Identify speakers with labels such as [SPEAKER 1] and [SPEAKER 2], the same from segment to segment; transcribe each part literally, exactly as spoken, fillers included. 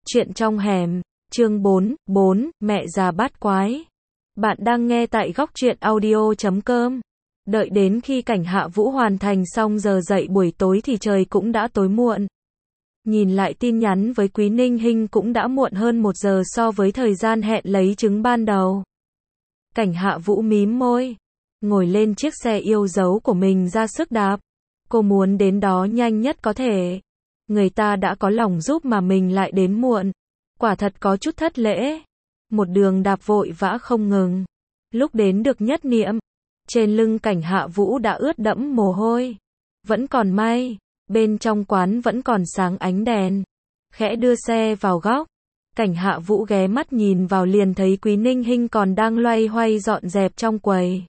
[SPEAKER 1] Chuyện trong hẻm, chương bốn, bốn, mẹ già bát quái. Bạn đang nghe tại góc truyện audio chấm com. Đợi đến khi Cảnh Hạ Vũ hoàn thành xong giờ dậy buổi tối thì trời cũng đã tối muộn. Nhìn lại tin nhắn với Quý Ninh Hinh cũng đã muộn hơn một giờ so với thời gian hẹn lấy trứng ban đầu. Cảnh Hạ Vũ mím môi, ngồi lên chiếc xe yêu dấu của mình ra sức đạp. Cô muốn đến đó nhanh nhất có thể. Người ta đã có lòng giúp mà mình lại đến muộn. Quả thật có chút thất lễ. Một đường đạp vội vã không ngừng. Lúc đến được Nhất Niệm, trên lưng Cảnh Hạ Vũ đã ướt đẫm mồ hôi. Vẫn còn may, bên trong quán vẫn còn sáng ánh đèn. Khẽ đưa xe vào góc. Cảnh Hạ Vũ ghé mắt nhìn vào liền thấy Quý Ninh Hinh còn đang loay hoay dọn dẹp trong quầy.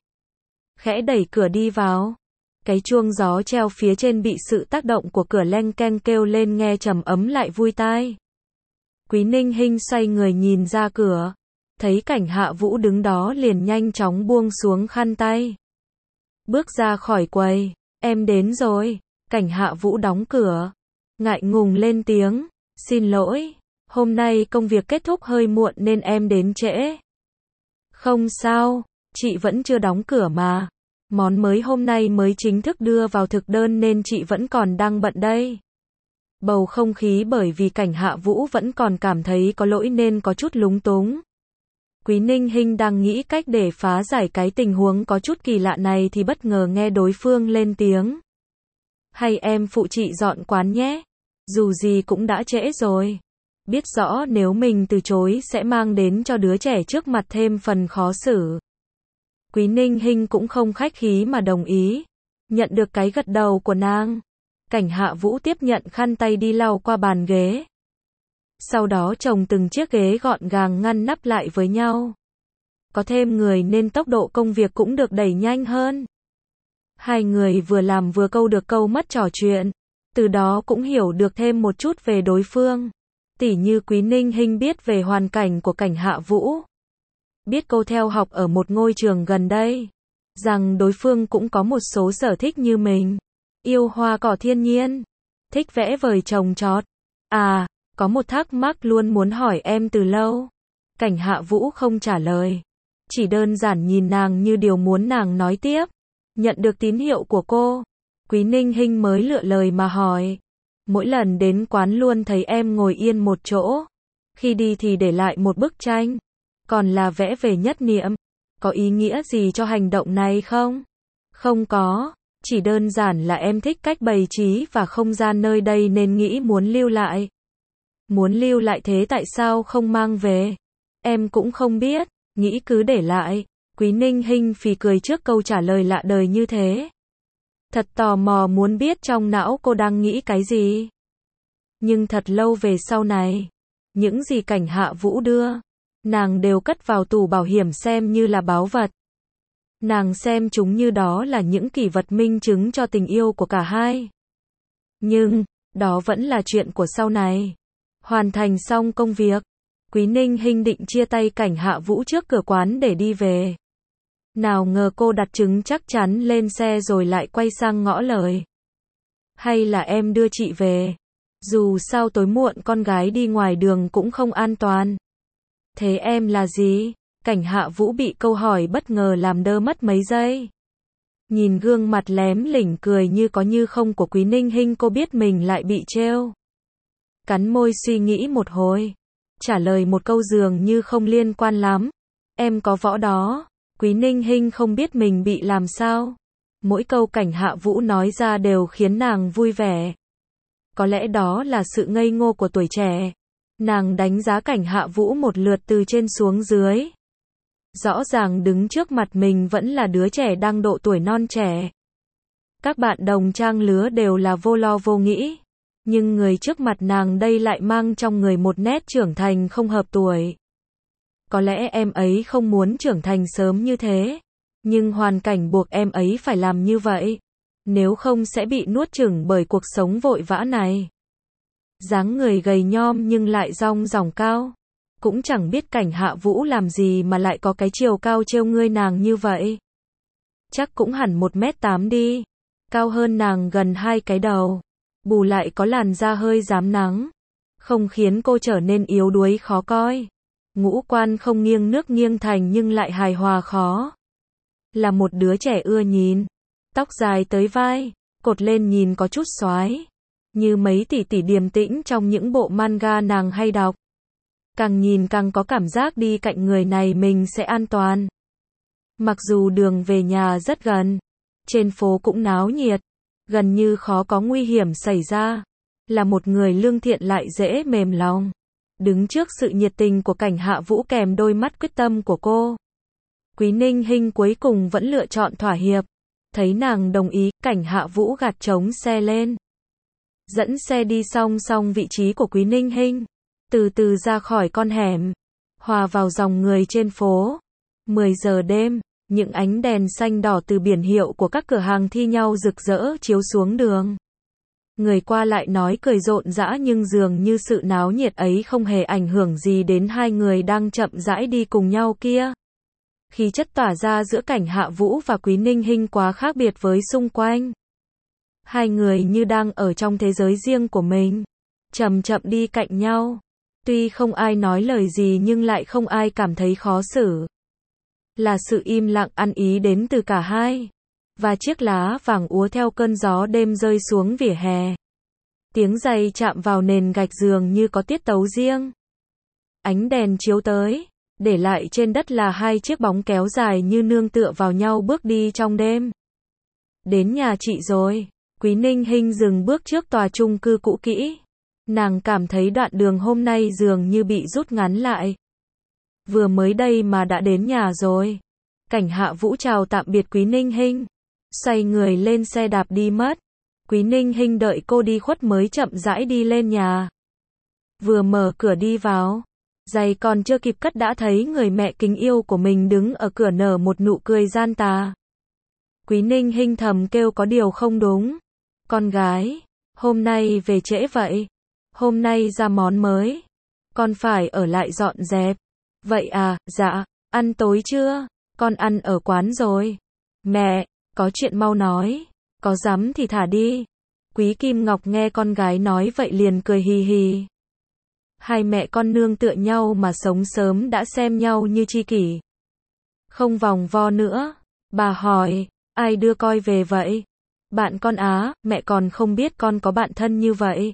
[SPEAKER 1] Khẽ đẩy cửa đi vào. Cái chuông gió treo phía trên bị sự tác động của cửa leng keng kêu lên nghe trầm ấm lại vui tai. Quý Ninh Hinh xoay người nhìn ra cửa, thấy Cảnh Hạ Vũ đứng đó liền nhanh chóng buông xuống khăn tay. Bước ra khỏi quầy, em đến rồi. Cảnh Hạ Vũ đóng cửa, ngại ngùng lên tiếng, xin lỗi, hôm nay công việc kết thúc hơi muộn nên em đến trễ. Không sao, chị vẫn chưa đóng cửa mà. Món mới hôm nay mới chính thức đưa vào thực đơn nên chị vẫn còn đang bận đây. Bầu không khí bởi vì Cảnh Hạ Vũ vẫn còn cảm thấy có lỗi nên có chút lúng túng. Quý Ninh Hinh đang nghĩ cách để phá giải cái tình huống có chút kỳ lạ này thì bất ngờ nghe đối phương lên tiếng. Hay em phụ chị dọn quán nhé. Dù gì cũng đã trễ rồi. Biết rõ nếu mình từ chối sẽ mang đến cho đứa trẻ trước mặt thêm phần khó xử. Quý Ninh Hinh cũng không khách khí mà đồng ý. Nhận được cái gật đầu của nàng, Cảnh Hạ Vũ tiếp nhận khăn tay đi lau qua bàn ghế. Sau đó chồng từng chiếc ghế gọn gàng ngăn nắp lại với nhau. Có thêm người nên tốc độ công việc cũng được đẩy nhanh hơn. Hai người vừa làm vừa câu được câu mất trò chuyện. Từ đó cũng hiểu được thêm một chút về đối phương. Tỉ như Quý Ninh Hinh biết về hoàn cảnh của Cảnh Hạ Vũ. Biết cô theo học ở một ngôi trường gần đây. Rằng đối phương cũng có một số sở thích như mình. Yêu hoa cỏ thiên nhiên. Thích vẽ vời trồng trọt. À, có một thắc mắc luôn muốn hỏi em từ lâu. Cảnh Hạ Vũ không trả lời. Chỉ đơn giản nhìn nàng như điều muốn nàng nói tiếp. Nhận được tín hiệu của cô, Quý Ninh Hinh mới lựa lời mà hỏi. Mỗi lần đến quán luôn thấy em ngồi yên một chỗ. Khi đi thì để lại một bức tranh. Còn là vẽ về Nhất Niệm. Có ý nghĩa gì cho hành động này không? Không có. Chỉ đơn giản là em thích cách bày trí và không gian nơi đây nên nghĩ muốn lưu lại. Muốn lưu lại thế tại sao không mang về? Em cũng không biết. Nghĩ cứ để lại. Quý Ninh Hinh phì cười trước câu trả lời lạ đời như thế. Thật tò mò muốn biết trong não cô đang nghĩ cái gì. Nhưng thật lâu về sau này, những gì Cảnh Hạ Vũ đưa, nàng đều cất vào tủ bảo hiểm xem như là báu vật. Nàng xem chúng như đó là những kỷ vật minh chứng cho tình yêu của cả hai. Nhưng, đó vẫn là chuyện của sau này. Hoàn thành xong công việc, Quý Ninh Hinh định chia tay Cảnh Hạ Vũ trước cửa quán để đi về. Nào ngờ cô đặt trứng chắc chắn lên xe rồi lại quay sang ngõ lời. Hay là em đưa chị về? Dù sao tối muộn con gái đi ngoài đường cũng không an toàn. Thế em là gì? Cảnh Hạ Vũ bị câu hỏi bất ngờ làm đơ mất mấy giây. Nhìn gương mặt lém lỉnh cười như có như không của Quý Ninh Hinh cô biết mình lại bị trêu. Cắn môi suy nghĩ một hồi. Trả lời một câu dường như không liên quan lắm. Em có võ đó. Quý Ninh Hinh không biết mình bị làm sao. Mỗi câu Cảnh Hạ Vũ nói ra đều khiến nàng vui vẻ. Có lẽ đó là sự ngây ngô của tuổi trẻ. Nàng đánh giá Cảnh Hạ Vũ một lượt từ trên xuống dưới. Rõ ràng đứng trước mặt mình vẫn là đứa trẻ đang độ tuổi non trẻ. Các bạn đồng trang lứa đều là vô lo vô nghĩ. Nhưng người trước mặt nàng đây lại mang trong người một nét trưởng thành không hợp tuổi. Có lẽ em ấy không muốn trưởng thành sớm như thế. Nhưng hoàn cảnh buộc em ấy phải làm như vậy. Nếu không sẽ bị nuốt chửng bởi cuộc sống vội vã này. Dáng người gầy nhom nhưng lại dong dỏng cao. Cũng chẳng biết Cảnh Hạ Vũ làm gì mà lại có cái chiều cao trêu ngươi nàng như vậy. Chắc cũng hẳn một mét tám đi. Cao hơn nàng gần hai cái đầu. Bù lại có làn da hơi rám nắng. không khiến cô trở nên yếu đuối khó coi. Ngũ quan không nghiêng nước nghiêng thành nhưng lại hài hòa khó. Là một đứa trẻ ưa nhìn. Tóc dài tới vai, cột lên nhìn có chút xoái. Như mấy tỷ tỷ điềm tĩnh trong những bộ manga nàng hay đọc. Càng nhìn càng có cảm giác đi cạnh người này mình sẽ an toàn. Mặc dù đường về nhà rất gần, trên phố cũng náo nhiệt, gần như khó có nguy hiểm xảy ra. Là một người lương thiện lại dễ mềm lòng. Đứng trước sự nhiệt tình của Cảnh Hạ Vũ kèm đôi mắt quyết tâm của cô, Quý Ninh Hinh cuối cùng vẫn lựa chọn thỏa hiệp. Thấy nàng đồng ý, Cảnh Hạ Vũ gạt trống xe lên. Dẫn xe đi song song vị trí của Quý Ninh Hinh. Từ từ ra khỏi con hẻm. Hòa vào dòng người trên phố. mười giờ đêm, những ánh đèn xanh đỏ từ biển hiệu của các cửa hàng thi nhau rực rỡ chiếu xuống đường. Người qua lại nói cười rộn rã nhưng dường như sự náo nhiệt ấy không hề ảnh hưởng gì đến hai người đang chậm rãi đi cùng nhau kia. Khí chất tỏa ra giữa Cảnh Hạ Vũ và Quý Ninh Hinh quá khác biệt với xung quanh. Hai người như đang ở trong thế giới riêng của mình, chậm chậm đi cạnh nhau. Tuy không ai nói lời gì nhưng lại không ai cảm thấy khó xử. Là sự im lặng ăn ý đến từ cả hai. Và chiếc lá vàng úa theo cơn gió đêm rơi xuống vỉa hè. Tiếng giày chạm vào nền gạch dường như có tiết tấu riêng. Ánh đèn chiếu tới, để lại trên đất là hai chiếc bóng kéo dài như nương tựa vào nhau bước đi trong đêm. Đến nhà chị rồi. Quý Ninh Hinh dừng bước trước tòa chung cư cũ kỹ. Nàng cảm thấy đoạn đường hôm nay dường như bị rút ngắn lại. Vừa mới đây mà đã đến nhà rồi. Cảnh Hạ Vũ chào tạm biệt Quý Ninh Hinh, xoay người lên xe đạp đi mất. Quý Ninh Hinh đợi cô đi khuất mới chậm rãi đi lên nhà. Vừa mở cửa đi vào, giày còn chưa kịp cất đã thấy người mẹ kính yêu của mình đứng ở cửa nở một nụ cười gian tà. Quý Ninh Hinh thầm kêu có điều không đúng. Con gái, hôm nay về trễ vậy? Hôm nay ra món mới. Con phải ở lại dọn dẹp. Vậy à, dạ, ăn tối chưa? Con ăn ở quán rồi. Mẹ, có chuyện mau nói. Có dám thì thả đi. Quý Kim Ngọc nghe con gái nói vậy liền cười hì hì. Hai mẹ con nương tựa nhau mà sống sớm đã xem nhau như tri kỷ. Không vòng vo nữa. Bà hỏi, ai đưa coi về vậy? Bạn con á, mẹ còn không biết con có bạn thân như vậy.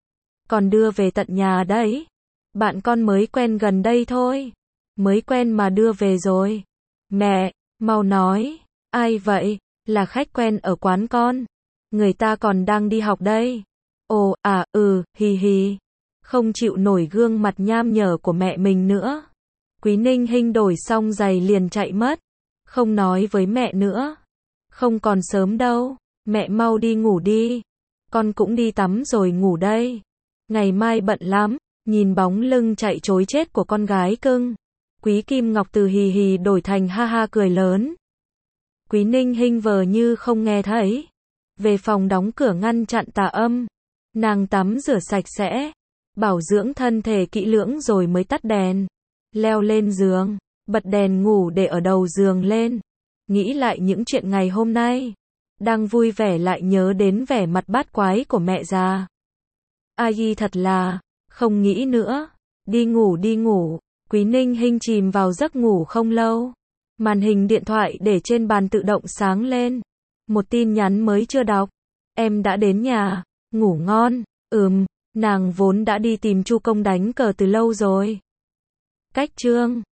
[SPEAKER 1] Còn đưa về tận nhà đấy. Bạn con mới quen gần đây thôi. Mới quen mà đưa về rồi. Mẹ, mau nói. Ai vậy? Là khách quen ở quán con. Người ta còn đang đi học đây. Ồ, à, ừ, hì hì. Không chịu nổi gương mặt nham nhở của mẹ mình nữa. Quý Ninh Hinh đổi xong giày liền chạy mất. Không nói với mẹ nữa. Không còn sớm đâu. Mẹ mau đi ngủ đi. Con cũng đi tắm rồi ngủ đây. Ngày mai bận lắm. Nhìn bóng lưng chạy trối chết của con gái cưng. Quý Kim Ngọc từ hì hì đổi thành ha ha cười lớn. Quý Ninh Hinh vờ như không nghe thấy. Về phòng đóng cửa ngăn chặn tà âm. Nàng tắm rửa sạch sẽ. Bảo dưỡng thân thể kỹ lưỡng rồi mới tắt đèn. Leo lên giường. Bật đèn ngủ để ở đầu giường lên. Nghĩ lại những chuyện ngày hôm nay. Đang vui vẻ lại nhớ đến vẻ mặt bát quái của mẹ già. Ai thật là, không nghĩ nữa. Đi ngủ đi ngủ. Quý Ninh Hinh chìm vào giấc ngủ không lâu. Màn hình điện thoại để trên bàn tự động sáng lên. Một tin nhắn mới chưa đọc. Em đã đến nhà. Ngủ ngon. Ừm, nàng vốn đã đi tìm Chu Công đánh cờ từ lâu rồi. Cách chương